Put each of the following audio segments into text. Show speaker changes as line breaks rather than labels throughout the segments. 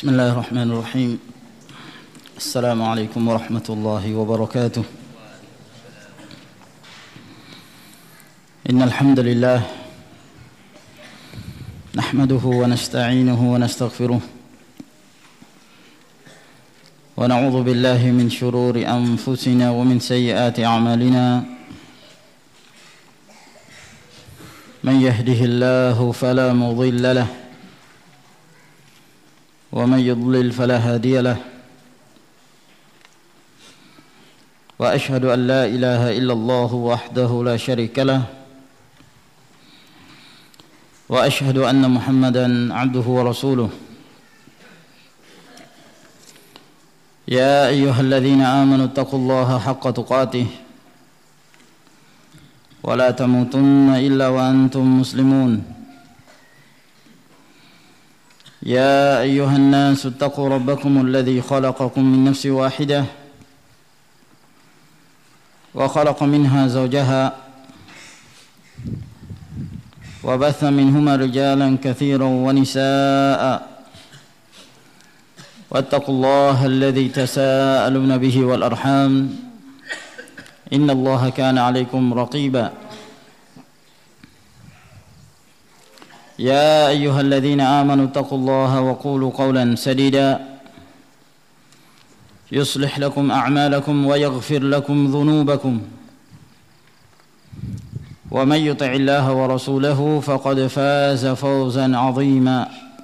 بسم الله الرحمن الرحيم. السلام عليكم ورحمة الله وبركاته. إن الحمد لله نحمده ونستعينه ونستغفره ونعوذ بالله من شرور أنفسنا ومن سيئات أعمالنا. من يهده الله فلا مضل له ومن يضلل فلا هادي له. وأشهد أن لا إله إلا الله وحده لا شريك له وأشهد أن محمدا عبده ورسوله. يا أيها الذين آمنوا اتقوا الله حق تقاته ولا تموتن إلا وأنتم مسلمون. يا أيها الناس اتقوا ربكم الذي خلقكم من نفس واحدة وخلق منها زوجها وبث منهما رجالا كثيرا ونساء واتقوا الله الذي تساءلون به والأرحام إن الله كان عليكم رقيبا. يا أيها الذين آمنوا اتقوا الله وقولوا قولا سديدا يصلح لكم أعمالكم ويغفر لكم ذنوبكم ومن يطع الله ورسوله فقد فاز فوزا عظيما.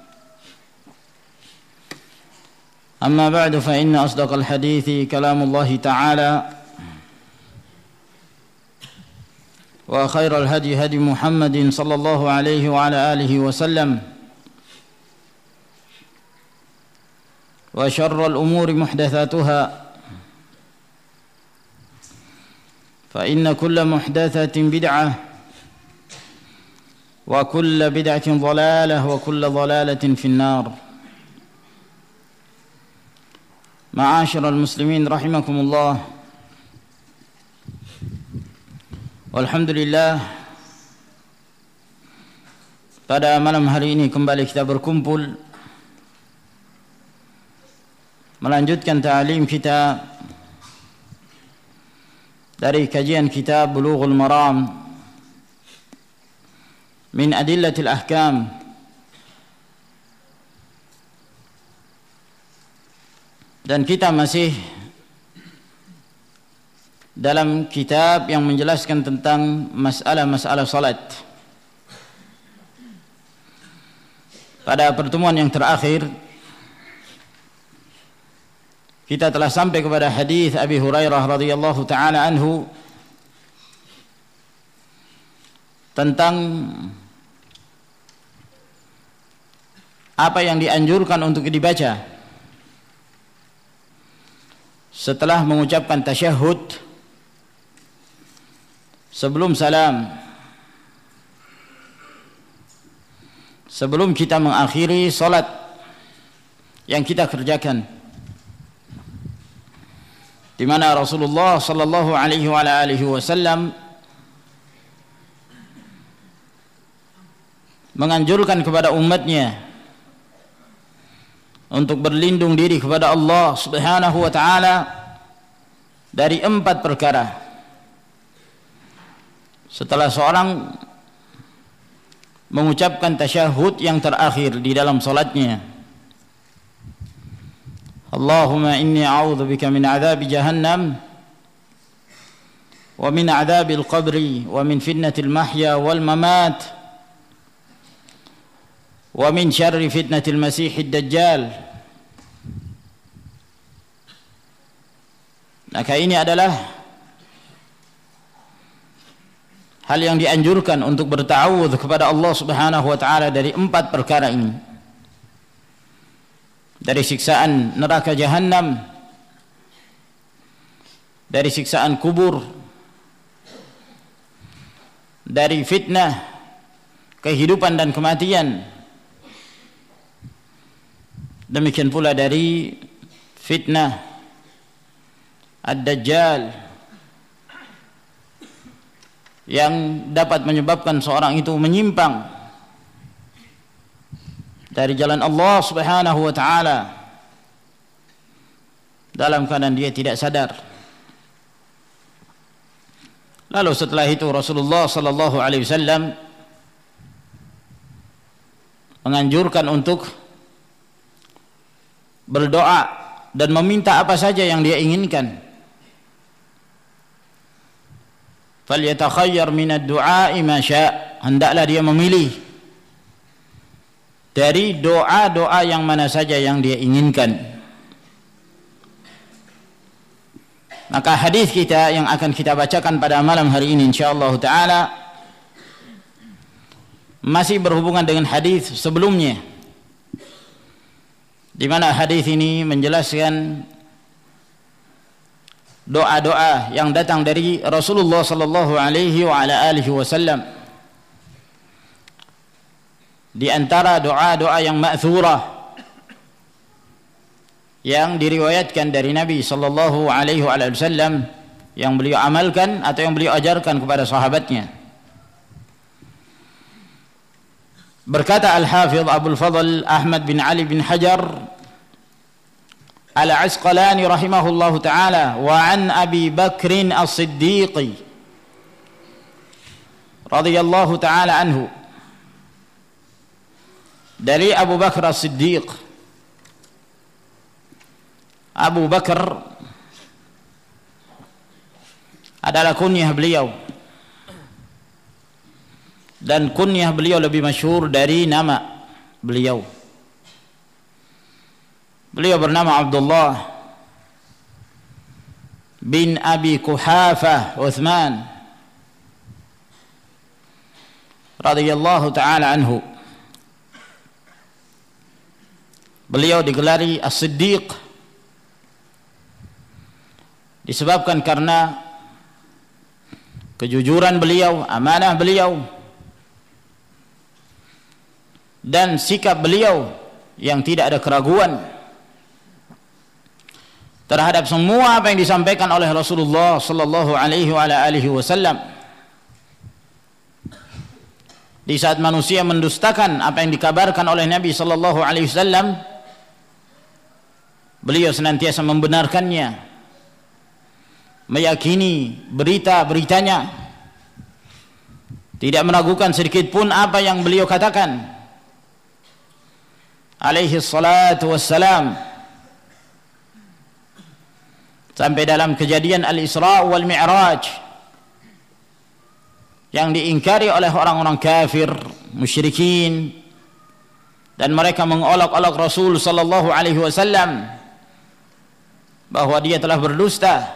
أما بعد فإن أصدق الحديث كلام الله تعالى وخير الهدي هدي محمد صلى الله عليه وعلى آله وسلم وشر الأمور محدثاتها فإن كل محدثة بدعة وكل بدعة ضلالة وكل ضلالة في النار. معاشر المسلمين رحمكم الله. Alhamdulillah, pada malam hari ini kembali kita berkumpul melanjutkan ta'lim kita dari kajian kitab Bulughul Maram min Adillatil Ahkam. Dan kita masih dalam kitab yang menjelaskan tentang masalah-masalah salat. Pada pertemuan yang terakhir kita telah sampai kepada hadis Abi Hurairah radhiyallahu taala anhu tentang apa yang dianjurkan untuk dibaca setelah mengucapkan tasyahud, sebelum salam, sebelum kita mengakhiri salat yang kita kerjakan, di mana Rasulullah sallallahu alaihi wa alihi wasallam menganjurkan kepada umatnya untuk berlindung diri kepada Allah Subhanahu wa taala dari 4 perkara. Setelah seorang mengucapkan tasyahud yang terakhir di dalam salatnya, Allahumma inni a'udzubika min adzabi jahannam wa min adzabil qabri wa min fitnatil mahya wal mamat wa min syarri fitnatil masiihid dajjal. Maka ini adalah hal yang dianjurkan untuk berta'awudz kepada Allah Subhanahu wa taala dari 4 perkara ini. Dari siksaan neraka jahanam, dari siksaan kubur, dari fitnah kehidupan dan kematian, demikian pula dari fitnah ad-dajjal yang dapat menyebabkan seorang itu menyimpang dari jalan Allah Subhanahu wa taala dalam keadaan dia tidak sadar. Lalu setelah itu Rasulullah sallallahu alaihi wasallam menganjurkan untuk berdoa dan meminta apa saja yang dia inginkan. Falyatakhayyar minad du'a'i ma syaa, hendaklah dia memilih dari doa-doa yang mana saja yang dia inginkan. Maka hadis kita yang akan kita bacakan pada malam hari ini insyaallah taala masih berhubungan dengan hadis sebelumnya, di mana hadis ini menjelaskan doa-doa yang datang dari Rasulullah sallallahu alaihi wa ala alihi wasallam. Di antara doa-doa yang ma'thurah yang diriwayatkan dari Nabi sallallahu alaihi wasallam, yang beliau amalkan atau yang beliau ajarkan kepada sahabatnya. Berkata Al-Hafidh Abdul Fadl Ahmad bin Ali bin Hajar Al-Asqalani rahimahullahu taala, wa an Abi Bakr As-Siddiq radhiyallahu taala anhu, dari Abu Bakar As-Siddiq. Abu Bakar adalah kunyah beliau, dan kunyah beliau lebih masyhur dari nama beliau. Beliau bernama Abdullah bin Abi Quhafah Uthman radhiyallahu taala anhu. Beliau digelari As-Siddiq disebabkan karena kejujuran beliau, amanah beliau, dan sikap beliau yang tidak ada keraguan terhadap semua apa yang disampaikan oleh Rasulullah sallallahu alaihi wasallam. Di saat manusia mendustakan apa yang dikabarkan oleh Nabi sallallahu alaihi wasallam, beliau senantiasa membenarkannya, meyakini berita-beritanya, tidak meragukan sedikit pun apa yang beliau katakan alaihi salatu wassalam. Sampai dalam kejadian Al-Isra wal Mi'raj yang diingkari oleh orang-orang kafir, musyrikin, dan mereka mengolok-olok Rasul sallallahu alaihi wasallam bahwa dia telah berdusta.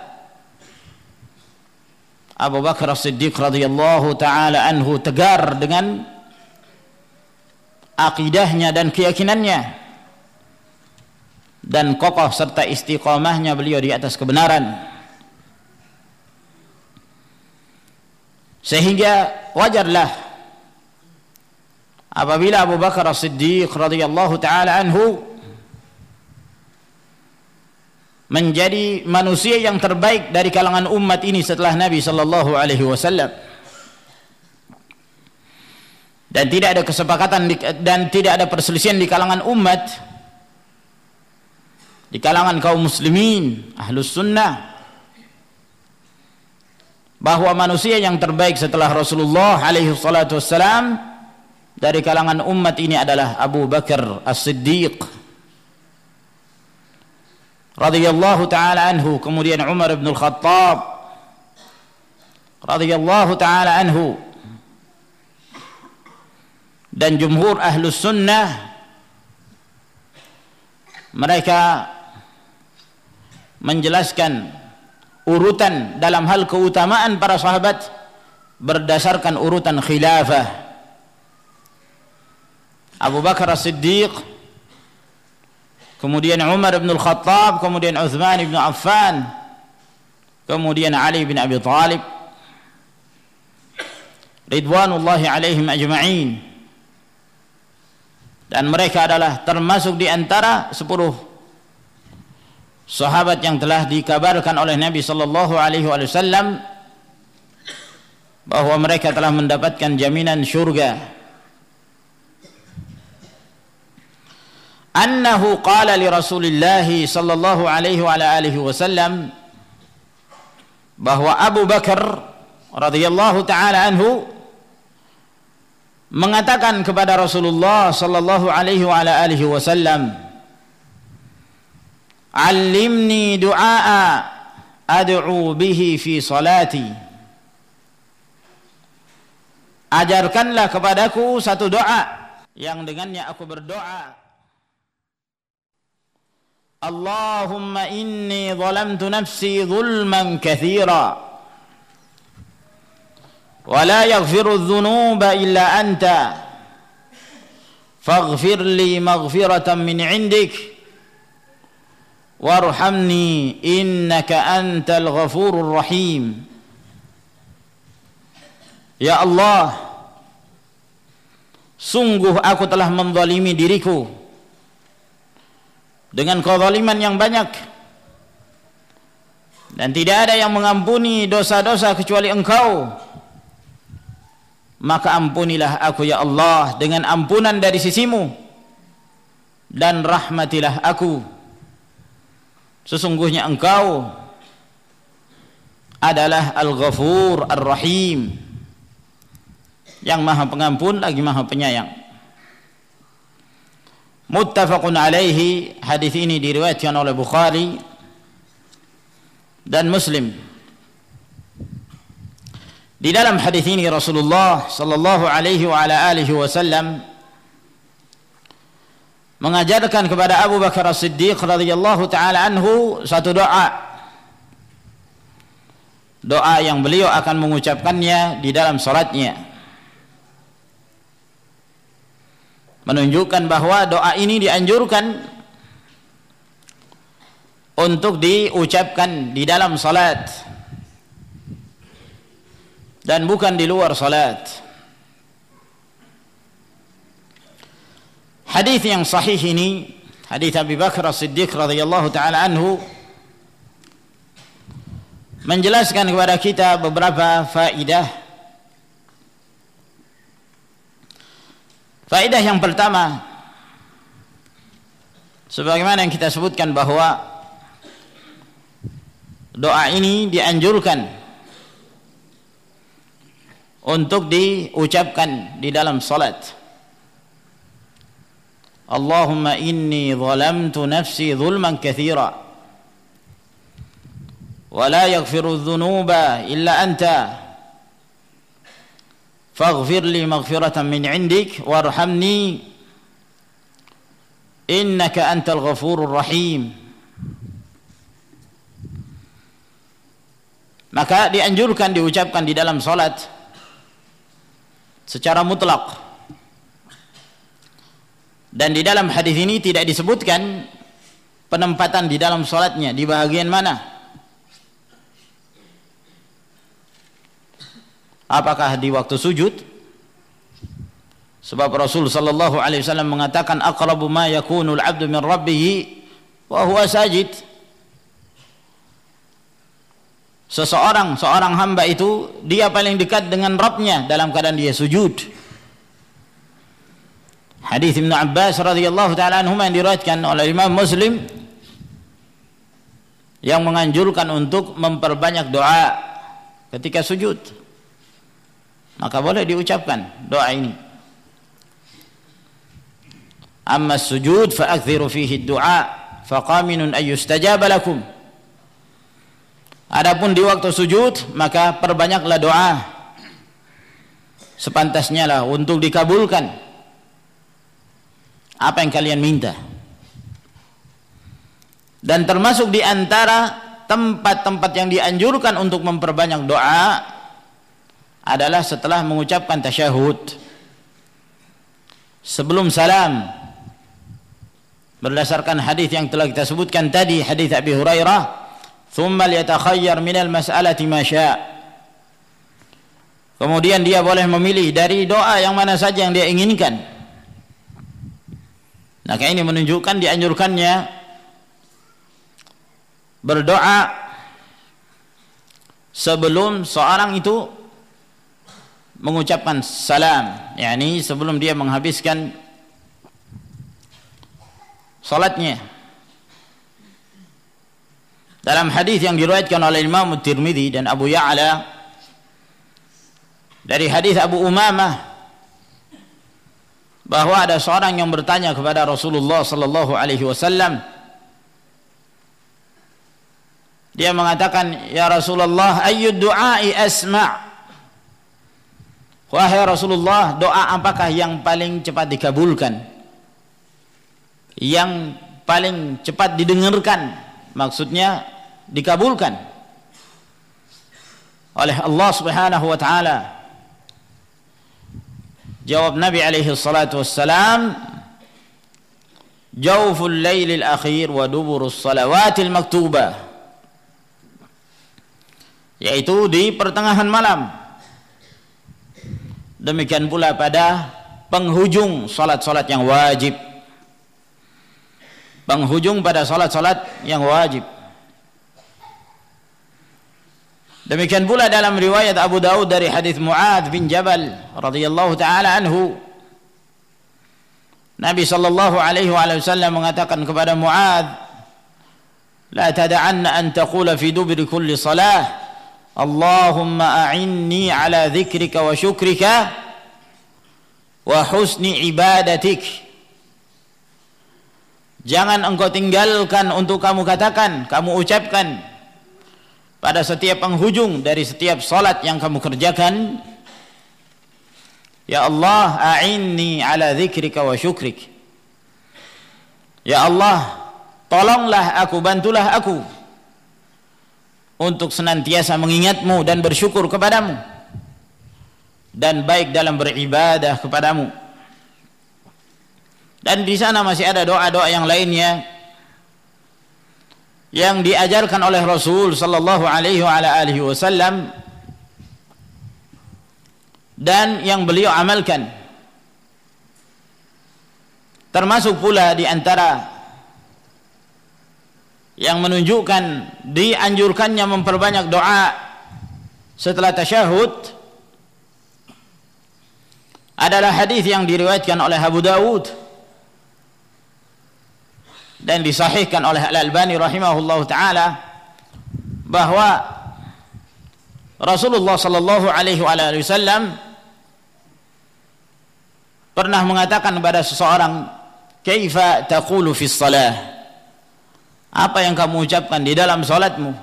Abu Bakar As-Siddiq radhiyallahu taala anhu tegar dengan akidahnya dan keyakinannya, dan kokoh serta istiqamahnya beliau di atas kebenaran, sehingga wajarlah apabila Abu Bakar As-Siddiq radhiyallahu taala anhu menjadi manusia yang terbaik dari kalangan umat ini setelah Nabi sallallahu alaihi wasallam, dan tidak ada kesepakatan dan tidak ada perselisihan di kalangan umat, di kalangan kaum muslimin ahlus sunnah, bahwa manusia yang terbaik setelah Rasulullah alaihi salatu wassalam dari kalangan umat ini adalah Abu Bakar As-Siddiq radhiyallahu taala anhu, kemudian Umar bin Al-Khattab radhiyallahu taala anhu, dan jumhur ahlus sunnah mereka menjelaskan urutan dalam hal keutamaan para sahabat berdasarkan urutan khilafah. Abu Bakar As-Siddiq, kemudian Umar bin Al-Khattab, kemudian Uthman bin Affan, kemudian Ali bin Abi Thalib ridwanullahi alaihim ajma'in, dan mereka adalah termasuk di antara 10 sahabat yang telah dikabarkan oleh Nabi sallallahu alaihi wasallam bahwa mereka telah mendapatkan jaminan syurga. annahu qala li Rasulillah sallallahu alaihi wa ala alihi wasallam, bahwa Abu Bakar radhiyallahu taala anhu mengatakan kepada Rasulullah sallallahu alaihi wa ala alihi wasallam, "Allimni du'a ad'u bihi fi salati." Ajarkanlah kepadaku satu doa yang dengannya aku berdoa. Allahumma inni zalamtu nafsi zulman katsira wa la yaghfiru dzunuba illa anta faghfir li maghfiratan min 'indik warhamni innaka antal ghafurur rahim. Ya Allah, sungguh aku telah menzalimi diriku dengan kezaliman yang banyak, dan tidak ada yang mengampuni dosa-dosa kecuali Engkau. Maka ampunilah aku ya Allah dengan ampunan dari sisimu, dan rahmatilah aku. Sesungguhnya Engkau adalah Al-Ghafur Ar-Rahim, yang maha pengampun lagi maha penyayang. Muttafaqun alaihi. Hadis ini diriwayatkan oleh Bukhari dan Muslim. Di dalam hadis ini Rasulullah sallallahu alaihi wa ala alihi wasallam mengajarkan kepada Abu Bakar As-Siddiq radhiyallahu taala anhu satu doa. Doa yang beliau akan mengucapkannya di dalam salatnya, menunjukkan bahwa doa ini dianjurkan untuk diucapkan di dalam salat dan bukan di luar salat. Hadis yang sahih ini, hadis Abu Bakar As-Siddiq radhiyallahu taala anhu, menjelaskan kepada kita beberapa faedah. Faedah yang pertama, sebagaimana yang kita sebutkan bahwa doa ini dianjurkan untuk diucapkan di dalam salat. Allahumma inni zalamtu nafsi zulman katsira wa la yaghfiru dzunuba illa anta faghfir li maghfiratan min 'indik warhamni innaka antal ghafurur rahim. Maka dianjurkan diucapkan di dalam salat secara mutlak, dan di dalam hadis ini tidak disebutkan penempatan di dalam salatnya, di bagian mana. Apakah di waktu sujud? Sebab Rasul sallallahu alaihi wasallam mengatakan aqrabu ma yakunul 'abdu min rabbih wa huwa sajid. Seorang hamba itu dia paling dekat dengan Rabbnya dalam keadaan dia sujud. Hadis Ibnu Abbas radhiyallahu taala anhuma yang diriwayatkan oleh Imam Muslim yang menganjurkan untuk memperbanyak doa ketika sujud, maka boleh diucapkan doa ini. Amma sujud fa'akthiru fihi du'a faqaminun ay yustajaba lakum. Adapun di waktu sujud maka perbanyaklah doa, sepantasnya lah untuk dikabulkan apa yang kalian minta. Dan termasuk di antara tempat-tempat yang dianjurkan untuk memperbanyak doa adalah setelah mengucapkan tasyahud, sebelum salam, berdasarkan hadis yang telah kita sebutkan tadi, hadis Abi Hurairah, thumma liyatakhayyar minal mas'alati ma syaa'. Kemudian dia boleh memilih dari doa yang mana saja yang dia inginkan. Maka ini menunjukkan dianjurkannya berdoa sebelum seorang itu mengucapkan salam, yakni sebelum dia menghabiskan salatnya. Dalam hadis yang diriwayatkan oleh Imam Tirmidzi dan Abu Ya'la dari hadis Abu Umamah, bahwa ada seorang yang bertanya kepada Rasulullah sallallahu alaihi wasallam. Dia mengatakan, "Ya Rasulullah, ayyud du'ai asma'?" Wahai Rasulullah, doa apakah yang paling cepat dikabulkan? Yang paling cepat didengarkan, maksudnya dikabulkan oleh Allah Subhanahu wa taala. Jawab Nabi alaihi salatu wassalam, "Jawful lailil akhir wa duburus salawatil maktubah." Yaitu di pertengahan malam. Demikian pula pada penghujung salat-salat yang wajib. Penghujung pada salat-salat yang wajib. Demikian pula dalam riwayat Abu Daud dari hadis Mu'adz bin Jabal radhiyallahu taala anhu, Nabi sallallahu alaihi wasallam mengatakan kepada Mu'adz, "La tad'anna an taqula fi dubri kulli salah, Allahumma a'inni ala dzikrika wa syukrika wa husni ibadatik." Jangan engkau tinggalkan untuk kamu katakan, kamu ucapkan pada setiap penghujung dari setiap salat yang kamu kerjakan, "Ya Allah, a'inni ala dzikrika wa syukrik." Ya Allah, tolonglah aku, bantulah aku untuk senantiasa mengingatmu dan bersyukur kepadamu, dan baik dalam beribadah kepadamu. Dan di sana masih ada doa-doa yang lainnya yang diajarkan oleh Rasul sallallahu alaihi wasallam dan yang beliau amalkan. Termasuk pula di antara yang menunjukkan dianjurkannya memperbanyak doa setelah tasyahud adalah hadis yang diriwayatkan oleh Abu Dawud dan disahihkan oleh Al-Albani rahimahullahu taala, bahwa Rasulullah sallallahu alaihi wasallam pernah mengatakan kepada seseorang, "Kaifa taqulu fi shalah?" Apa yang kamu ucapkan di dalam salatmu?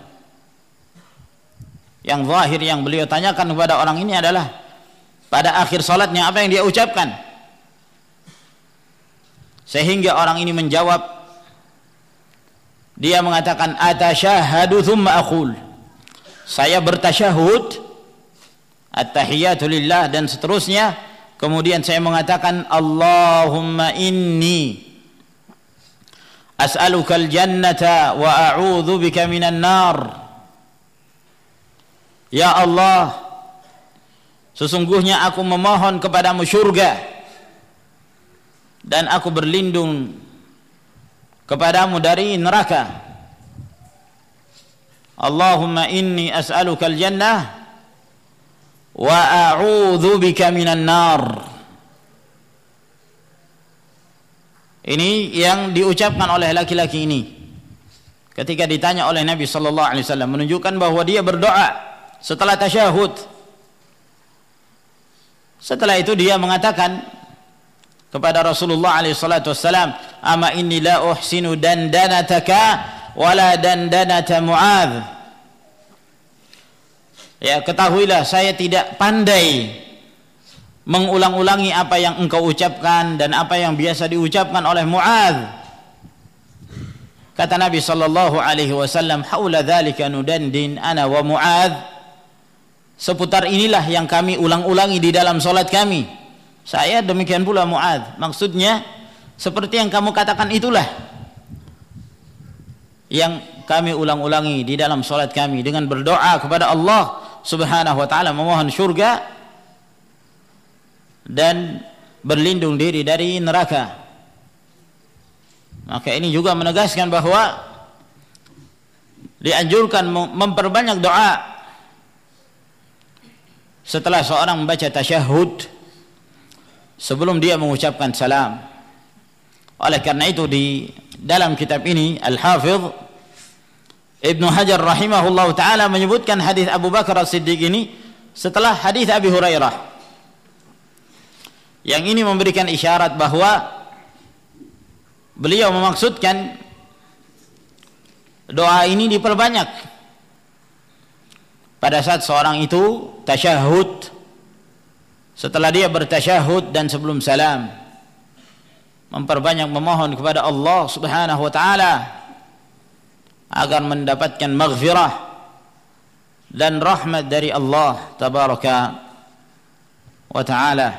Yang zahir yang beliau tanyakan kepada orang ini adalah pada akhir salatnya apa yang dia ucapkan. Sehingga orang ini menjawab, dia mengatakan, "Atasyahadu thumma aqul." Saya bertasyahud, at-tahiyatu lillah dan seterusnya, kemudian saya mengatakan, "Allahumma inni as'alukal jannata wa a'udzu bika minan nar." Ya Allah, sesungguhnya aku memohon kepadamu syurga dan aku berlindung kepadamu dari neraka. Allahumma inni as'alukal jannah wa a'udzu bika minan nar. Ini yang diucapkan oleh laki-laki ini ketika ditanya oleh Nabi sallallahu alaihi wasallam, menunjukkan bahwa dia berdoa setelah tasyahud. Setelah itu dia mengatakan kepada Rasulullah alaihi salatu wassalam, "Ama inni la uhsinu dandanataka wala dandanata Mu'adz." Ya, ketahuilah saya tidak pandai mengulang-ulangi apa yang engkau ucapkan dan apa yang biasa diucapkan oleh Mu'adz. Kata Nabi sallallahu alaihi wasallam, "Haula dzalika nudandin ana wa Mu'adz." Seputar inilah yang kami ulang-ulangi di dalam salat kami. Saya demikian pula Mu'adz. Maksudnya seperti yang kamu katakan itulah yang kami ulang-ulangi di dalam salat kami dengan berdoa kepada Allah Subhanahu wa taala, memohon syurga dan berlindung diri dari neraka. Maka ini juga menegaskan bahwa dianjurkan memperbanyak doa setelah seorang membaca tasyahud sebelum dia mengucapkan salam. Oleh karena itu dalam kitab ini Al-Hafidh Ibnu Hajar rahimahullahu taala menyebutkan hadis Abu Bakar As-Siddiq ini setelah hadis Abi Hurairah. Yang ini memberikan isyarat bahwa beliau memaksudkan doa ini diperbanyak pada saat seorang itu tasyahud, setelah dia bertasyahud dan sebelum salam, memperbanyak memohon kepada Allah Subhanahu wa taala agar mendapatkan maghfirah dan rahmat dari Allah tabaraka wa taala.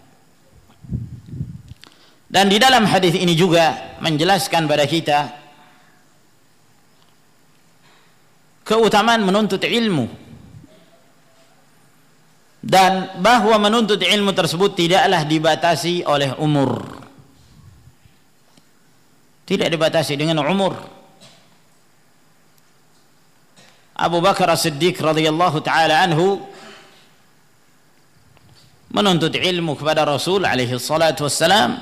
Dan di dalam hadis ini juga menjelaskan pada kita keutamaan menuntut ilmu, dan bahwa menuntut ilmu tersebut tidaklah dibatasi oleh umur. Tidak dibatasi dengan umur. Abu Bakar As-Siddiq radhiyallahu taala anhu menuntut ilmu kepada Rasul alaihi salatu wassalam,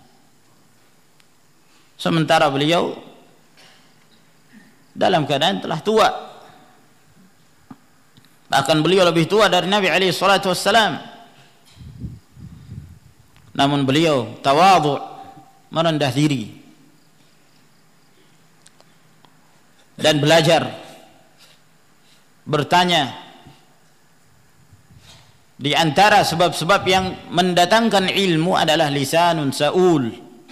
sementara beliau dalam keadaan telah tua. Bahkan beliau lebih tua dari Nabi alaihi salatu wassalam. Namun beliau tawadhu, merendah diri dan belajar, bertanya. Di antara sebab-sebab yang mendatangkan ilmu adalah lisanun sa'ul,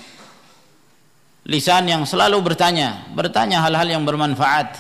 lisan yang selalu bertanya hal-hal yang bermanfaat.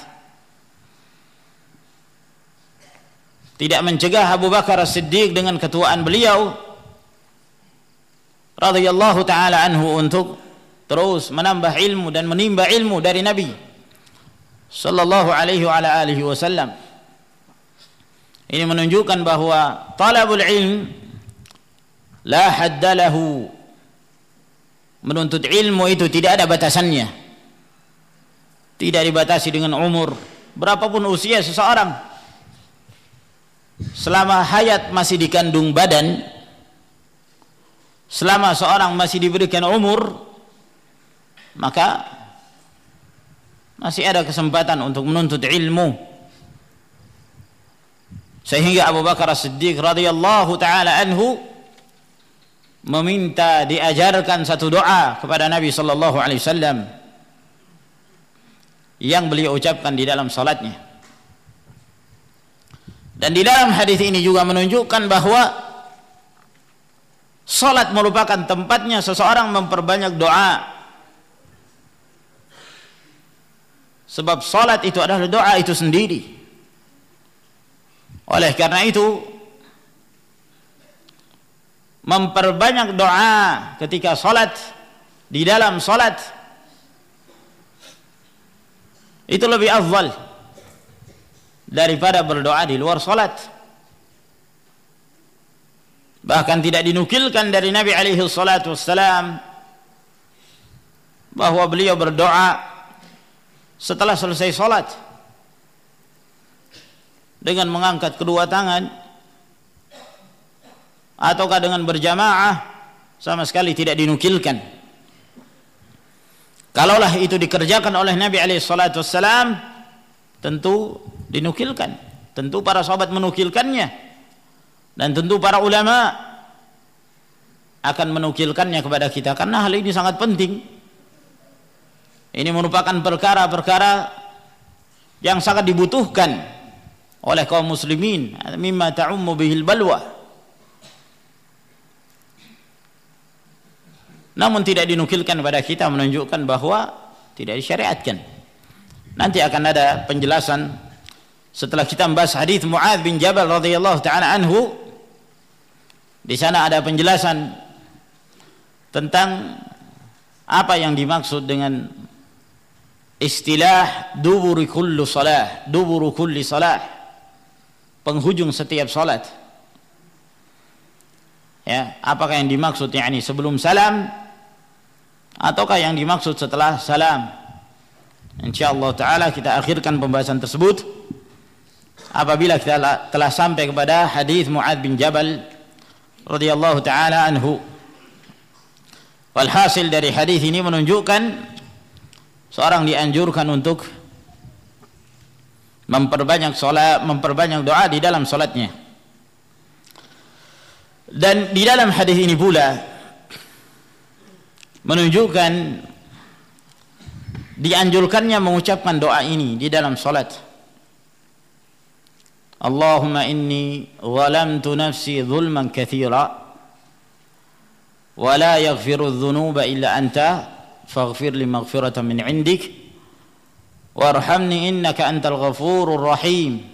Tidak mencegah Abu Bakar As-Siddiq dengan ketuaan beliau radhiyallahu taala anhu untuk terus menambah ilmu dan menimba ilmu dari Nabi sallallahu alaihi wa ala alihi wasallam. Ini menunjukkan bahwa talabul ilm la hadda lahu. Menuntut ilmu itu tidak ada batasannya. Tidak dibatasi dengan umur, berapapun usia seseorang. Selama hayat masih dikandung badan, selama seorang masih diberikan umur, maka masih ada kesempatan untuk menuntut ilmu. Sehingga Abu Bakar As-Siddiq radhiyallahu taala anhu meminta diajarkan satu doa kepada Nabi sallallahu alaihi wasallam yang beliau ucapkan di dalam salatnya. Dan di dalam hadis ini juga menunjukkan bahwa salat merupakan tempatnya seseorang memperbanyak doa. Sebab salat itu adalah doa itu sendiri. Oleh karena itu, memperbanyak doa ketika salat, di dalam salat, itu lebih afdal daripada berdoa di luar salat. Bahkan tidak dinukilkan dari Nabi alaihi salatu wassalam bahwa beliau berdoa setelah selesai salat dengan mengangkat kedua tangan ataukah dengan berjamaah, sama sekali tidak dinukilkan. Kalaulah itu dikerjakan oleh Nabi alaihi salatu wassalam, tentu dinukilkan, tentu para sahabat menukilkannya, dan tentu para ulama akan menukilkannya kepada kita, karena hal ini sangat penting. Ini merupakan perkara-perkara yang sangat dibutuhkan oleh kaum muslimin, mimma ta'ummu bihil balwa. Namun tidak dinukilkan kepada kita, menunjukkan bahwa tidak disyariatkan. Nanti akan ada penjelasan setelah kita membahas hadis Mu'adz bin Jabal radhiyallahu taala anhu. Di sana ada penjelasan tentang apa yang dimaksud dengan istilah duburi kulli salah, duburu kulli salah, penghujung setiap salat. Ya, apakah yang dimaksud yakni sebelum salam ataukah yang dimaksud setelah salam? Insyaallah taala kita akhirkan pembahasan tersebut apabila kita telah sampai kepada hadis Mu'adz bin Jabal radhiyallahu taala anhu. Walhasil dari hadis ini menunjukkan seorang dianjurkan untuk memperbanyak doa di dalam salatnya. Dan di dalam hadis ini pula menunjukkan dianjurkannya mengucapkan doa ini di dalam salat. Allahumma inni zalamtu nafsi zulman katsira wa la yaghfiru adh-dhunuba illa anta faghfir li maghfiratan min 'indik warhamni innaka antal ghafurur rahim.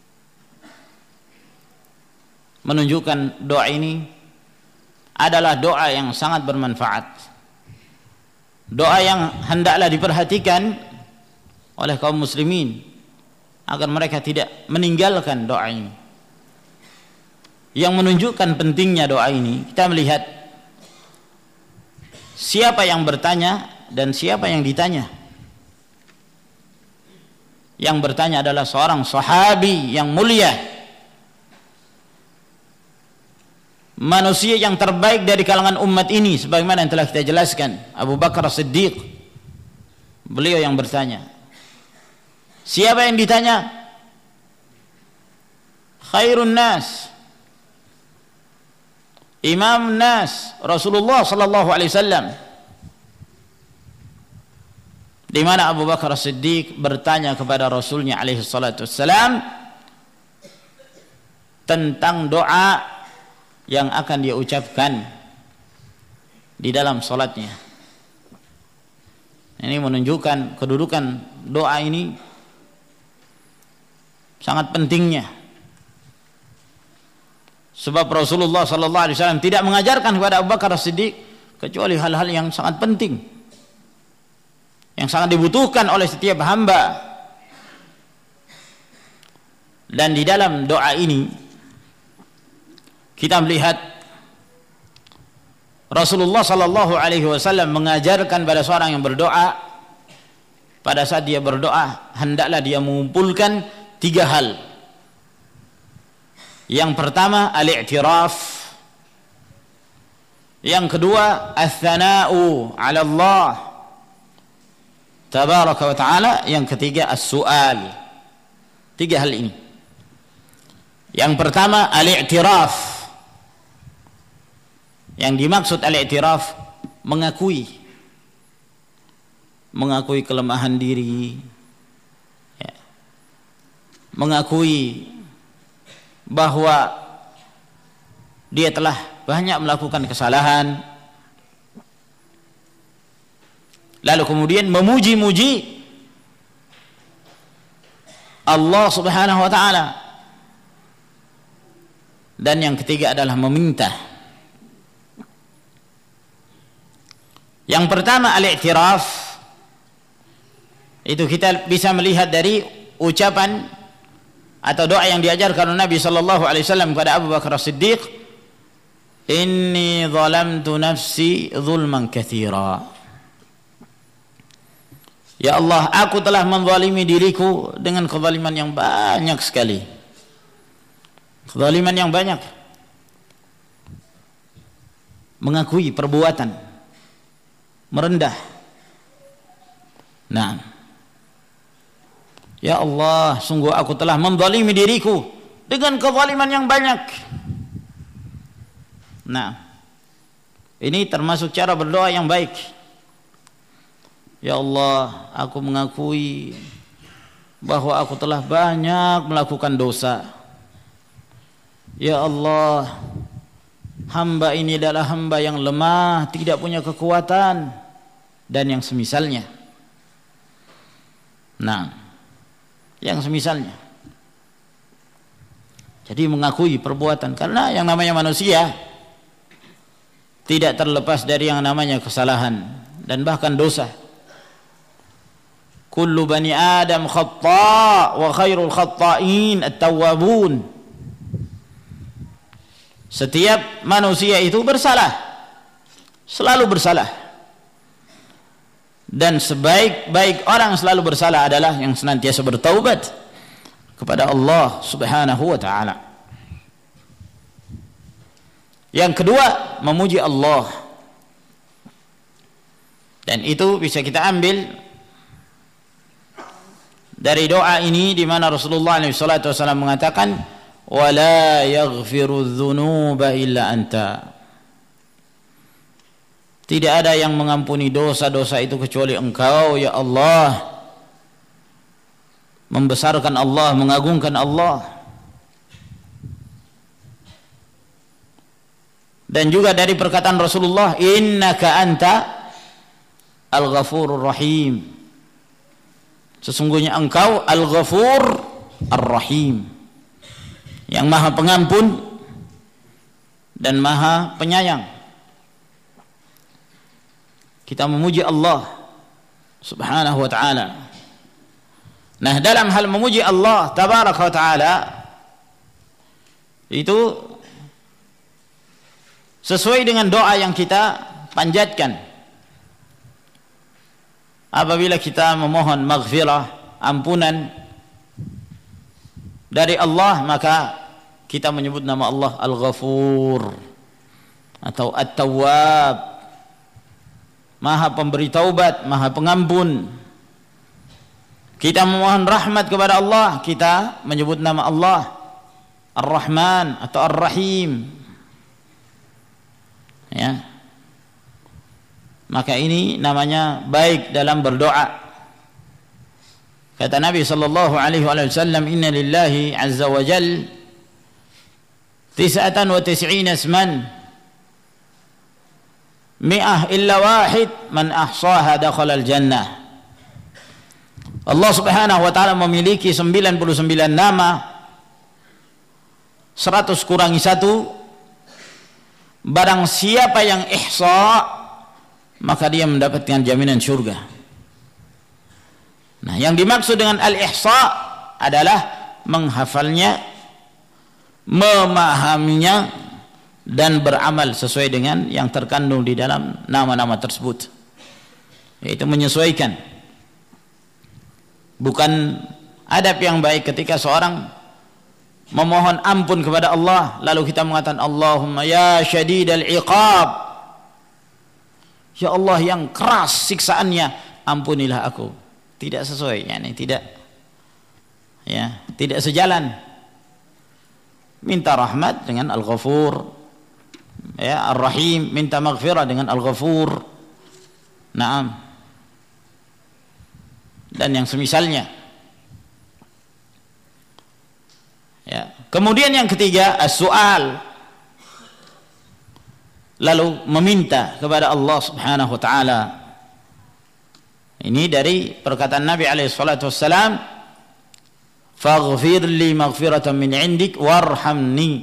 Menunjukkan doa ini adalah doa yang sangat bermanfaat, doa yang hendaklah diperhatikan oleh kaum muslimin agar mereka tidak meninggalkan doa ini. Yang menunjukkan pentingnya doa ini, kita melihat siapa yang bertanya dan siapa yang ditanya. Yang bertanya adalah seorang sahabi yang mulia, manusia yang terbaik dari kalangan umat ini, sebagaimana yang telah kita jelaskan, Abu Bakar As-Siddiq. Beliau yang bertanya. Siapa yang ditanya? Khairun nas, Imam nas, Rasulullah sallallahu alaihi wasallam. Di mana Abu Bakar As-Siddiq bertanya kepada Rasulnya alaihi salatu wassalam tentang doa yang akan dia ucapkan di dalam salatnya. Ini menunjukkan kedudukan doa ini sangat pentingnya. Sebab Rasulullah sallallahu alaihi wasallam tidak mengajarkan kepada Abu Bakar As-Siddiq kecuali hal-hal yang sangat penting, yang sangat dibutuhkan oleh setiap hamba. Dan di dalam doa ini kita melihat Rasulullah sallallahu alaihi wasallam mengajarkan pada seorang yang berdoa, pada saat dia berdoa hendaklah dia mengumpulkan 3 hal. Yang pertama al-i'tiraf, yang kedua ats-tsana'u 'ala Allah tabaraka wa ta'ala, yang ketiga as-su'al. 3 hal ini. Yang pertama al-i'tiraf. Yang dimaksud al-i'tiraf mengakui kelemahan diri, mengakui bahwa dia telah banyak melakukan kesalahan, lalu kemudian memuji-muji Allah subhanahu wa ta'ala. Dan yang ketiga adalah meminta. Yang pertama al-i'tiraf, itu kita bisa melihat dari ucapan atau doa yang diajarkan oleh Nabi sallallahu alaihi wasallam kepada Abu Bakar As-Siddiq, inni zalamtu nafsi zulman katsira. Ya Allah, aku telah menzalimi diriku dengan kezaliman yang banyak sekali. Kezaliman yang banyak. Mengakui perbuatan, merendah. Nah, ya Allah, sungguh aku telah menzalimi diriku dengan kezaliman yang banyak. Nah, ini termasuk cara berdoa yang baik. Ya Allah, aku mengakui bahwa aku telah banyak melakukan dosa. Ya Allah, hamba ini adalah hamba yang lemah, tidak punya kekuatan, dan yang semisalnya. Nah, yang semisalnya. Jadi mengakui perbuatan, karena yang namanya manusia tidak terlepas dari yang namanya kesalahan dan bahkan dosa. Kullu bani Adam khata' wa khairul khata'in at-tawwabun. Setiap manusia itu bersalah, selalu bersalah. Dan sebaik-baik orang selalu bersalah adalah yang senantiasa bertaubat kepada Allah subhanahu wa ta'ala. Yang kedua, memuji Allah. Dan itu bisa kita ambil dari doa ini di mana Rasulullah SAW mengatakan wala yaghfiru dzunuba illa anta, tidak ada yang mengampuni dosa-dosa itu kecuali Engkau ya Allah. Membesarkan Allah, mengagungkan Allah. Dan juga dari perkataan Rasulullah, innaka anta al-ghafurur rahim, sesungguhnya Engkau al-ghafur ar-rahim, yang maha pengampun dan maha penyayang. Kita memuji Allah subhanahu wa ta'ala. Nah, dalam hal memuji Allah tabaraka wa ta'ala itu sesuai dengan doa yang kita panjatkan. Apabila kita memohon maghfirah, ampunan dari Allah, maka kita menyebut nama Allah Al-Ghafur atau At-Tawwab, maha pemberi taubat, maha pengampun. Kita memohon rahmat kepada Allah, kita menyebut nama Allah Ar-Rahman atau Ar-Rahim. Ya. Maka ini namanya baik dalam berdoa. Kata Nabi sallallahu alaihi wasallam, inna lillahi azza wa jal 99 isman mi'ah illa wahid man ahsaha dakhala al-jannah. Allah subhanahu wa ta'ala memiliki 99 nama, 100 kurangi 1, barang siapa yang ihsa maka dia mendapatkan jaminan surga. Nah, yang dimaksud dengan al-ihsa adalah menghafalnya, memahaminya, dan beramal sesuai dengan yang terkandung di dalam nama-nama tersebut, yaitu menyesuaikan. Bukan adab yang baik ketika seorang memohon ampun kepada Allah lalu kita mengatakan Allahumma ya syadidal iqab, ya Allah yang keras siksaannya, ampunilah aku. Tidak sesuai, yani tidak sejalan. Minta rahmat dengan Al-Ghafur, ya, Ar-Rahim, minta maghfirah dengan Al-Ghafur. Naam. Dan yang semisalnya. Ya. Kemudian yang ketiga, as-su'al, lalu meminta kepada Allah subhanahu wa ta'ala. Ini dari perkataan Nabi alaihi salatu wassalam, faghfir li maghfiratan min indik warhamni.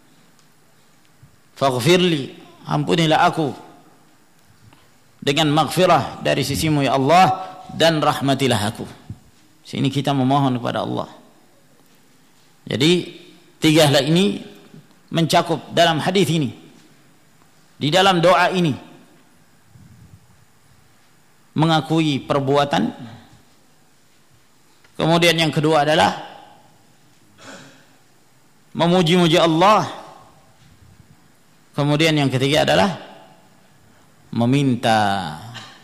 Faghfir li, ampunilah aku dengan maghfirah dari sisimu ya Allah, dan rahmatilah aku. Sini kita memohon kepada Allah. Jadi tiga hal ini mencakup dalam hadis ini, di dalam doa ini, mengakui perbuatan. Kemudian yang kedua adalah memuji-muji Allah. Kemudian yang ketiga adalah meminta.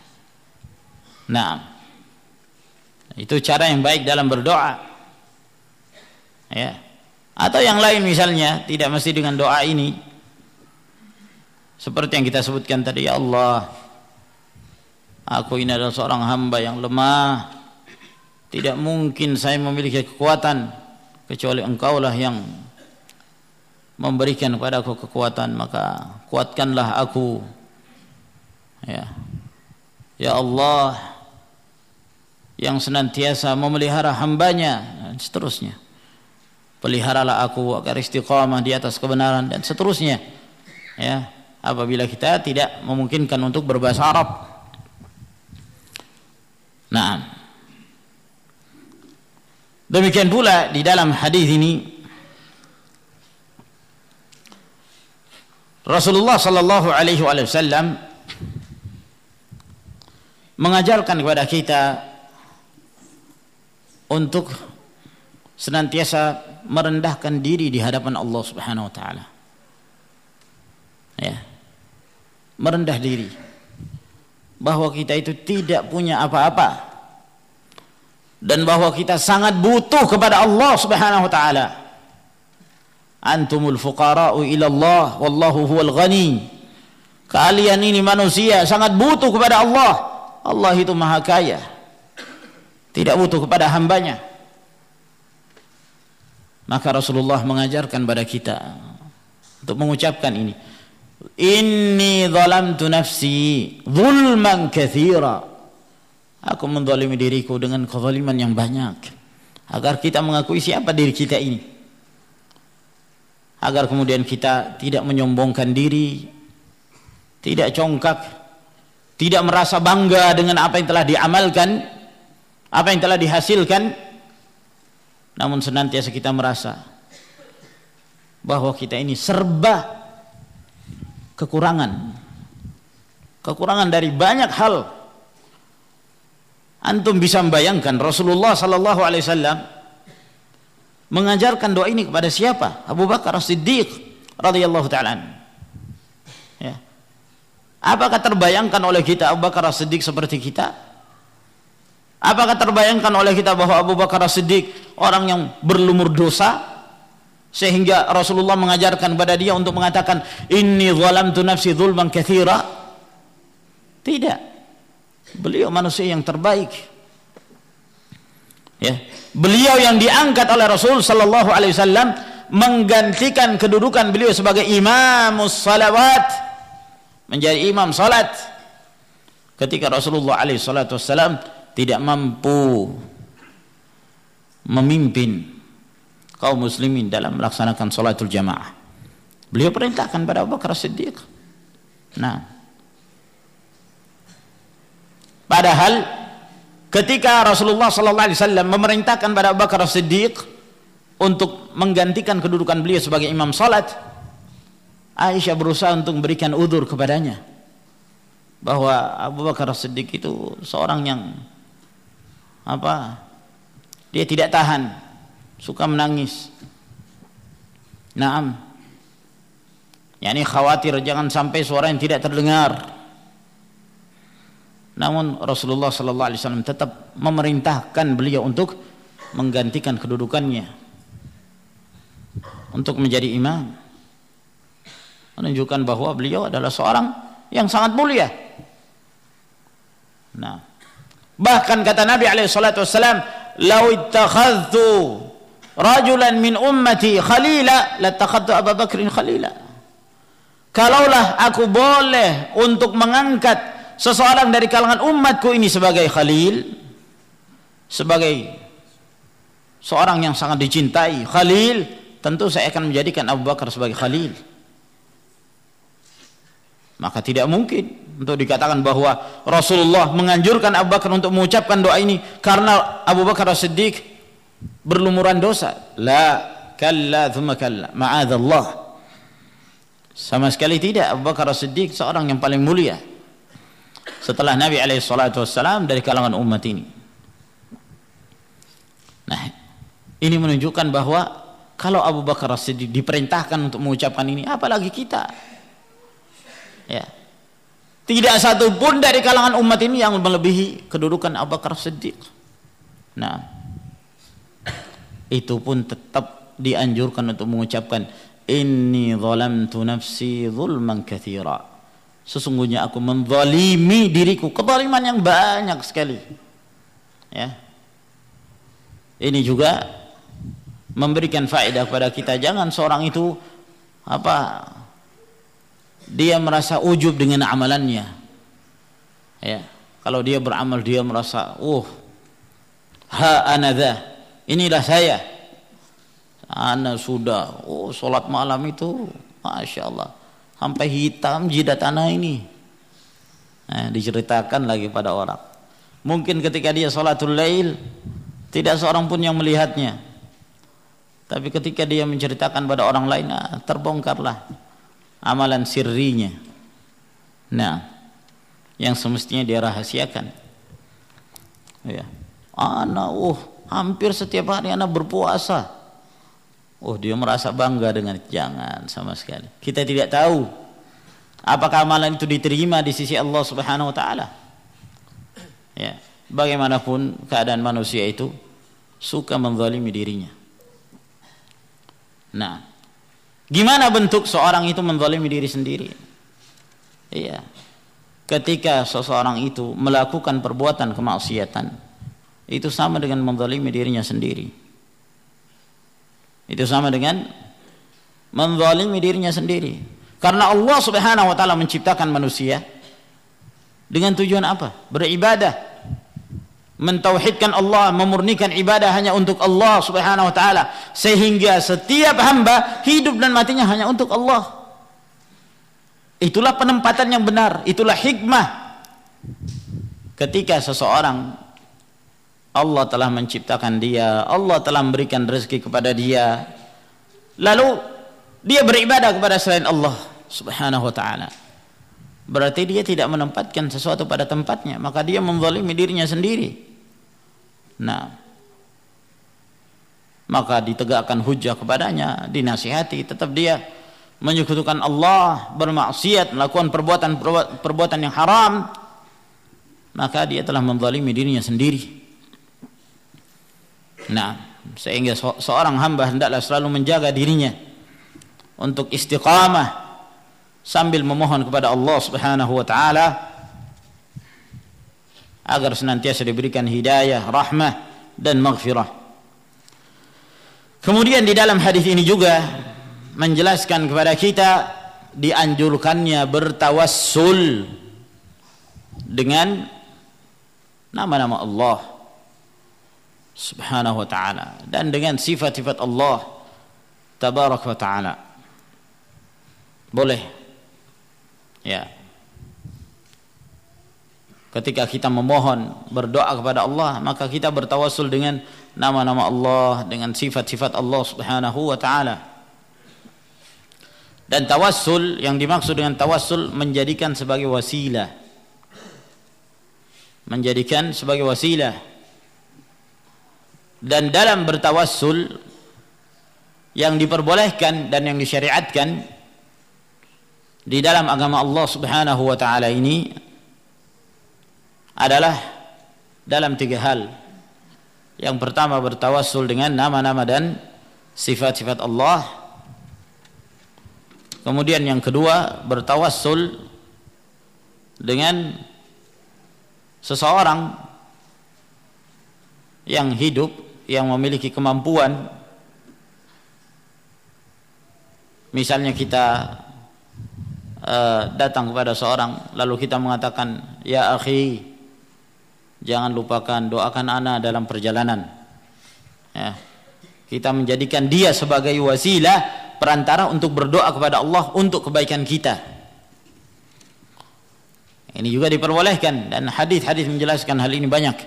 Nah, itu cara yang baik dalam berdoa, ya. Atau yang lain misalnya, tidak mesti dengan doa ini, seperti yang kita sebutkan tadi, ya Allah, aku ini adalah seorang hamba yang lemah, tidak mungkin saya memiliki kekuatan kecuali Engkaulah yang memberikan kepada aku kekuatan, maka kuatkanlah aku, ya. Ya Allah yang senantiasa memelihara hambanya, dan seterusnya. Peliharalah aku agar istiqamah di atas kebenaran, dan seterusnya. Ya, apabila kita tidak memungkinkan untuk berbahasa Arab. Nah, demikian pula di dalam hadis ini Rasulullah sallallahu alaihi wasallam mengajarkan kepada kita untuk senantiasa merendahkan diri di hadapan Allah Subhanahu wa taala. Ya. Merendah diri bahwa kita itu tidak punya apa-apa dan bahwa kita sangat butuh kepada Allah Subhanahu wa taala. Antumul fuqara'u ila Allah wallahu huwal ghani. Kalian ini manusia sangat butuh kepada Allah. Allah itu maha kaya, tidak butuh kepada hambanya. Maka Rasulullah mengajarkan pada kita untuk mengucapkan ini, inni zalamtu nafsi zulman katsira. Aku menzalimi diriku dengan kezaliman yang banyak. Agar kita mengakui siapa diri kita ini, agar kemudian kita tidak menyombongkan diri, tidak congkak, tidak merasa bangga dengan apa yang telah diamalkan, apa yang telah dihasilkan, namun senantiasa kita merasa bahwa kita ini serba kekurangan dari banyak hal. Antum bisa membayangkan Rasulullah sallallahu alaihi wasallam mengajarkan doa ini kepada siapa? Abu Bakar As-Siddiq radhiyallahu ta'ala. Ya. Apakah terbayangkan oleh kita Abu Bakar As-Siddiq seperti kita? Apakah terbayangkan oleh kita bahwa Abu Bakar As-Siddiq orang yang berlumur dosa sehingga Rasulullah mengajarkan kepada dia untuk mengatakan inni zalamtu nafsi zulman katsira? Tidak. Beliau manusia yang terbaik, ya. Beliau yang diangkat oleh Rasul sallallahu alaihi wasallam menggantikan kedudukan beliau sebagai imamus salawat, menjadi imam salat ketika Rasulullah alaihi salatu wasallam tidak mampu memimpin kaum muslimin dalam melaksanakan salatul jamaah. Beliau perintahkan pada Abu Bakar As-Siddiq. Nah, padahal ketika Rasulullah sallallahu alaihi wasallam memerintahkan pada Abu Bakar As-Siddiq untuk menggantikan kedudukan beliau sebagai imam salat, Aisyah berusaha untuk memberikan udzur kepadanya bahwa Abu Bakar As-Siddiq itu seorang yang dia tidak tahan, suka menangis. Naam, yakni khawatir jangan sampai suara yang tidak terdengar. Namun Rasulullah sallallahu alaihi wasallam tetap memerintahkan beliau untuk menggantikan kedudukannya, untuk menjadi imam, menunjukkan bahwa beliau adalah seorang yang sangat mulia. Nah, bahkan kata Nabi alaihi salatu wasallam, "Lau ittakhadtu rajulan min ummati khalila, lattakhadtu Abu Bakrin khalila." Kalaulah aku boleh untuk mengangkat seseorang dari kalangan umatku ini sebagai khalil, sebagai seorang yang sangat dicintai, khalil, tentu saya akan menjadikan Abu Bakar sebagai khalil. Maka tidak mungkin untuk dikatakan bahwa Rasulullah menganjurkan Abu Bakar untuk mengucapkan doa ini karena Abu Bakar As-Siddiq berlumuran dosa. La, kalla thumma kalla, ma'adzallah. Sama sekali tidak. Abu Bakar As-Siddiq seorang yang paling mulia setelah Nabi alaihi salatu wassalam dari kalangan umat ini. Nah, ini menunjukkan bahwa kalau Abu Bakar As-Siddiq diperintahkan untuk mengucapkan ini, apalagi kita, ya. Tidak satu pun dari kalangan umat ini yang melebihi kedudukan Abu Bakar As-Siddiq. Nah, itu pun tetap dianjurkan untuk mengucapkan inni zalamtu nafsi zulman katsira. Sesungguhnya aku menzalimi diriku kezaliman yang banyak sekali. Ya. Ini juga memberikan faedah kepada kita. Jangan seorang itu dia merasa ujub dengan amalannya. Ya. Kalau dia beramal dia merasa, anadha, inilah saya. Ana sudah, salat malam itu, masya Allah, sampai hitam jidat anak ini. Nah, diceritakan lagi pada orang. Mungkin ketika dia sholatul lail tidak seorang pun yang melihatnya, tapi ketika dia menceritakan pada orang lain, terbongkarlah amalan sirrinya. Nah, yang semestinya dia rahasiakan. Ya, anak hampir setiap hari anak berpuasa. Dia merasa bangga dengan jangan sama sekali. Kita tidak tahu apakah amalan itu diterima di sisi Allah Subhanahu wa taala. Ya. bagaimanapun keadaan manusia itu suka menzalimi dirinya. Nah, gimana bentuk seorang itu menzalimi diri sendiri? Iya, ketika seseorang itu melakukan perbuatan kemaksiatan, itu sama dengan menzalimi dirinya sendiri. Itu sama dengan menzalimi dirinya sendiri. Karena Allah Subhanahu wa taala menciptakan manusia dengan tujuan apa? Beribadah, mentauhidkan Allah, memurnikan ibadah hanya untuk Allah Subhanahu wa taala, sehingga setiap hamba hidup dan matinya hanya untuk Allah. Itulah penempatan yang benar, itulah hikmah. Ketika seseorang Allah telah menciptakan dia, Allah telah memberikan rezeki kepada dia, lalu dia beribadah kepada selain Allah Subhanahu wa taala, berarti dia tidak menempatkan sesuatu pada tempatnya, maka dia menzalimi dirinya sendiri. Nah, maka ditegakkan hujjah kepadanya, dinasihati, tetap dia menyekutukan Allah, bermaksiat, melakukan perbuatan yang haram, maka dia telah menzalimi dirinya sendiri. Nah, sehingga seorang hamba hendaklah selalu menjaga dirinya untuk istiqamah sambil memohon kepada Allah Subhanahu wa taala agar senantiasa diberikan hidayah, rahmah dan maghfirah. Kemudian di dalam hadis ini juga menjelaskan kepada kita dianjurkannya bertawassul dengan nama-nama Allah Subhanahu wa taala dan dengan sifat-sifat Allah tabarak wa taala. Boleh ya, ketika kita memohon, berdoa kepada Allah, maka kita bertawassul dengan nama-nama Allah, dengan sifat-sifat Allah Subhanahu wa taala. Dan tawassul, yang dimaksud dengan tawassul, menjadikan sebagai wasilah, menjadikan sebagai wasilah. Dan dalam bertawassul yang diperbolehkan dan yang disyariatkan di dalam agama Allah Subhanahu wa taala ini adalah dalam 3 hal. Yang pertama, bertawassul dengan nama-nama dan sifat-sifat Allah. Kemudian yang kedua, bertawassul dengan seseorang yang hidup, yang memiliki kemampuan. Misalnya kita datang kepada seorang, lalu kita mengatakan, ya akhi, jangan lupakan doakan ana dalam perjalanan. Ya, kita menjadikan dia sebagai wasilah, perantara untuk berdoa kepada Allah untuk kebaikan kita. Ini juga diperbolehkan dan hadis-hadis menjelaskan hal ini banyak.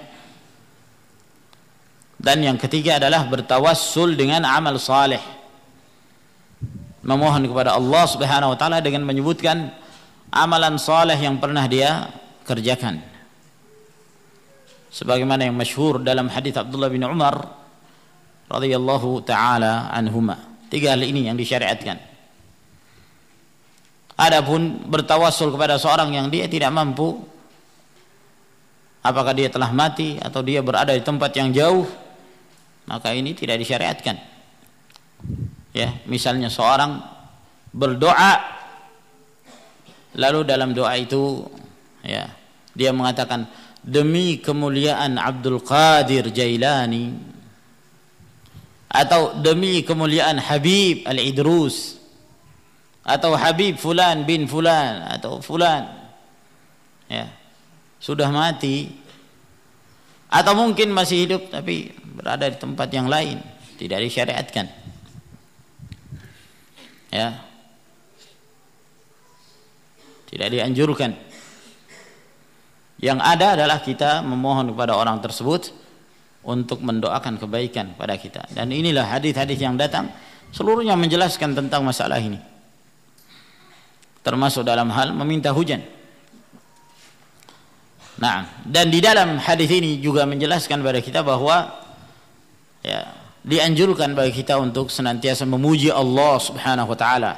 Dan yang ketiga adalah bertawassul dengan amal saleh, memohon kepada Allah Subhanahu wa taala dengan menyebutkan amalan saleh yang pernah dia kerjakan, sebagaimana yang masyhur dalam hadis Abdullah bin Umar radhiyallahu taala anhuma. 3 hal ini yang disyariatkan. Adapun bertawassul kepada seorang yang dia tidak mampu, apakah dia telah mati atau dia berada di tempat yang jauh, maka ini tidak disyariatkan. Ya, misalnya seorang berdoa, lalu dalam doa itu ya, dia mengatakan, demi kemuliaan Abdul Qadir Jailani, atau demi kemuliaan Habib Al-Idrus, atau Habib Fulan bin Fulan, atau Fulan ya, sudah mati atau mungkin masih hidup tapi berada di tempat yang lain, tidak disyariatkan. Ya, tidak dianjurkan. Yang ada adalah kita memohon kepada orang tersebut untuk mendoakan kebaikan pada kita. Dan inilah hadis-hadis yang datang seluruhnya menjelaskan tentang masalah ini, termasuk dalam hal meminta hujan. Nah, dan di dalam hadis ini juga menjelaskan kepada kita bahwa ya, dianjurkan bagi kita untuk senantiasa memuji Allah Subhanahu wa taala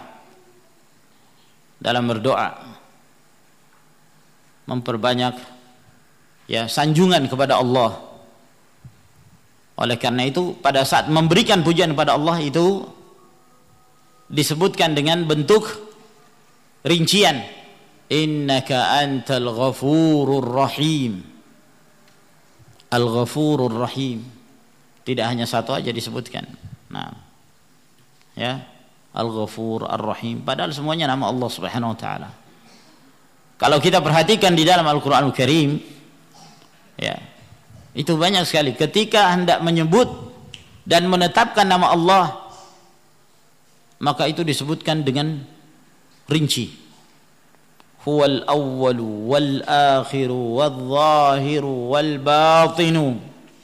dalam berdoa, memperbanyak ya, sanjungan kepada Allah. Oleh karena itu pada saat memberikan pujian kepada Allah itu disebutkan dengan bentuk rincian, innaka antal ghafurur rahim. Al-Ghafurur Rahim. Tidak hanya satu aja disebutkan. Nah, ya, Al-Ghafur Ar-Rahim, padahal semuanya nama Allah Subhanahu wa taala. Kalau kita perhatikan di dalam Al-Qur'anul Karim, ya, itu banyak sekali ketika hendak menyebut dan menetapkan nama Allah, maka itu disebutkan dengan rinci. Huwal awwalu wal akhiru wal zahiru wal batinu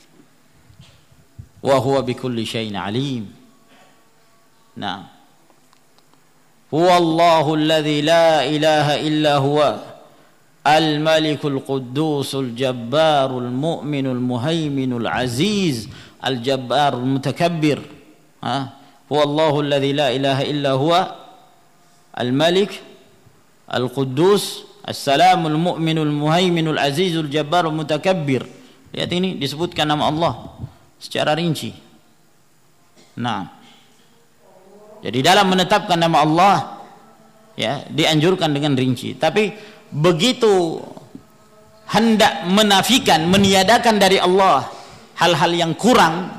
wa huwa bikulli syai'in alim. Nah, huwallahu alladzi la ilaha illa huwa al-malikul quddusul jabbarul mu'minul muhaiminul aziz al-jabbarul mutakabbir. Huwallahu alladzi la ilaha illa huwa al-malik al-quddus as-salamul mu'minul muhaiminul azizul jabbarul mutakabbir. Lihat ini disebutkan nama Allah secara rinci. Nah, jadi dalam menetapkan nama Allah, ya, dianjurkan dengan rinci. Tapi begitu hendak menafikan, meniadakan dari Allah hal-hal yang kurang,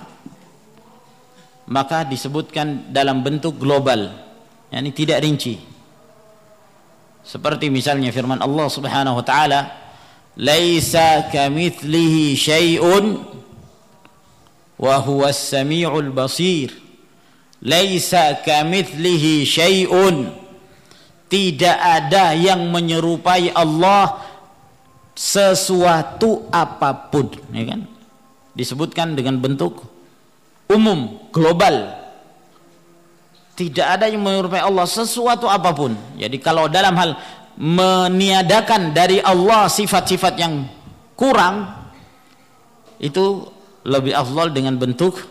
maka disebutkan dalam bentuk global, yakni tidak rinci. Seperti misalnya firman Allah Subhanahu wa taala, laisa kamitslihi syai'un wa huwas samiul basir. Laisa kamitslihi syai'un, tidak ada yang menyerupai Allah sesuatu apapun, ya kan? Disebutkan dengan bentuk umum, global. Tidak ada yang menyerupai Allah sesuatu apapun. Jadi kalau dalam hal meniadakan dari Allah sifat-sifat yang kurang, itu lebih afdal dengan bentuk,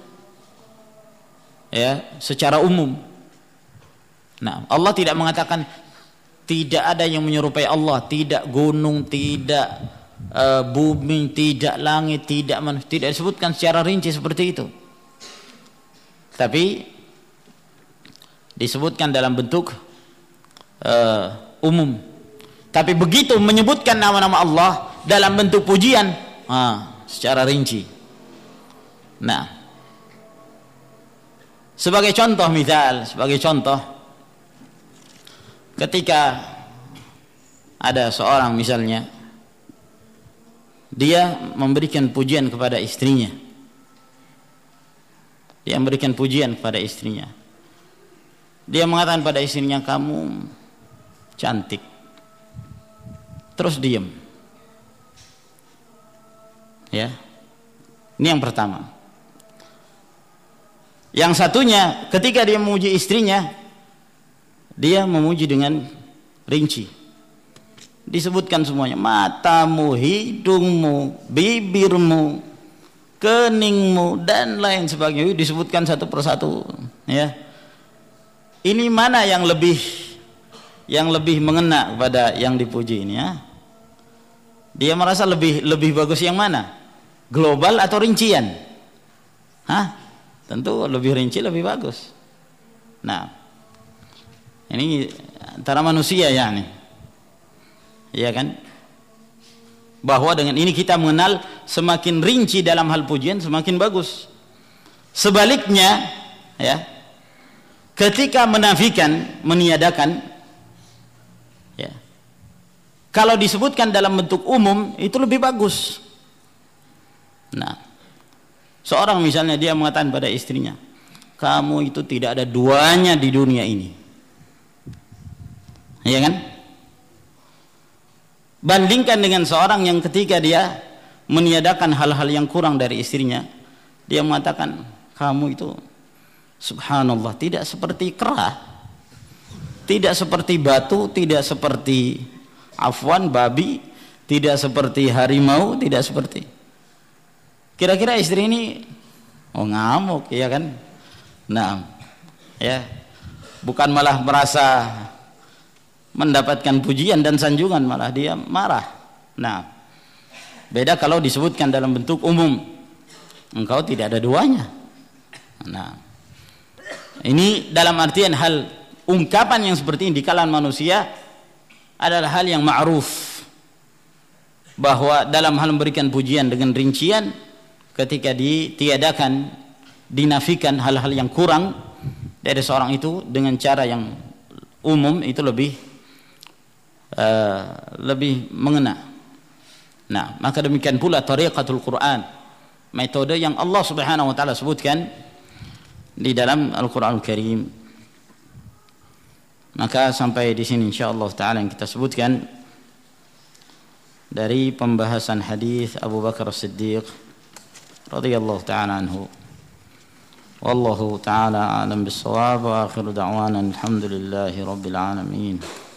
ya, secara umum. Nah, Allah tidak mengatakan tidak ada yang menyerupai Allah, tidak gunung, tidak bumi, tidak langit, tidak disebutkan secara rinci seperti itu. Tapi disebutkan dalam bentuk umum. Tapi begitu menyebutkan nama-nama Allah dalam bentuk pujian, secara rinci. Nah, sebagai contoh, ketika ada seorang misalnya, dia memberikan pujian kepada istrinya. Dia mengatakan pada istrinya, kamu cantik. Terus diam. Ya. Ini yang pertama. Yang satunya, ketika dia memuji istrinya, dia memuji dengan rinci. Disebutkan semuanya, matamu, hidungmu, bibirmu, keningmu, dan lain sebagainya. Disebutkan satu persatu, ya. Ini mana yang lebih mengena kepada yang dipuji ini, ya? Dia merasa lebih bagus yang mana? Global atau rincian? Tentu lebih rinci lebih bagus. Nah, ini antara manusia, ya nih. Iya kan? Bahwa dengan ini kita mengenal semakin rinci dalam hal pujian semakin bagus. Sebaliknya, ya, ketika menafikan, meniadakan, ya, kalau disebutkan dalam bentuk umum itu lebih bagus. Nah, seorang misalnya dia mengatakan pada istrinya, kamu itu tidak ada duanya di dunia ini, ya kan? Bandingkan dengan seorang yang ketika dia meniadakan hal-hal yang kurang dari istrinya, dia mengatakan, kamu itu subhanallah, tidak seperti kera, tidak seperti batu, tidak seperti afwan babi, tidak seperti harimau, tidak seperti. Kira-kira istri ini ngamuk, ya kan? Nah, ya, bukan malah merasa mendapatkan pujian dan sanjungan, malah dia marah. Nah, Beda kalau disebutkan dalam bentuk umum, engkau tidak ada duanya. Nah, ini dalam artian hal ungkapan yang seperti ini di kalangan manusia adalah hal yang ma'ruf, bahwa dalam hal memberikan pujian dengan rincian, ketika ditiadakan, dinafikan hal-hal yang kurang dari seorang itu dengan cara yang umum, itu lebih mengena. Nah, maka demikian pula tariqatul Quran, metode yang Allah Subhanahu wa taala sebutkan di dalam Al-Qur'anul Karim. Maka sampai di sini insyaallah taala yang kita sebutkan dari pembahasan hadis Abu Bakar As-Siddiq radhiyallahu taala anhu. Wallahu taala a'lam bis-shawab, wa akhiru da'wana alhamdulillahi rabbil alamin.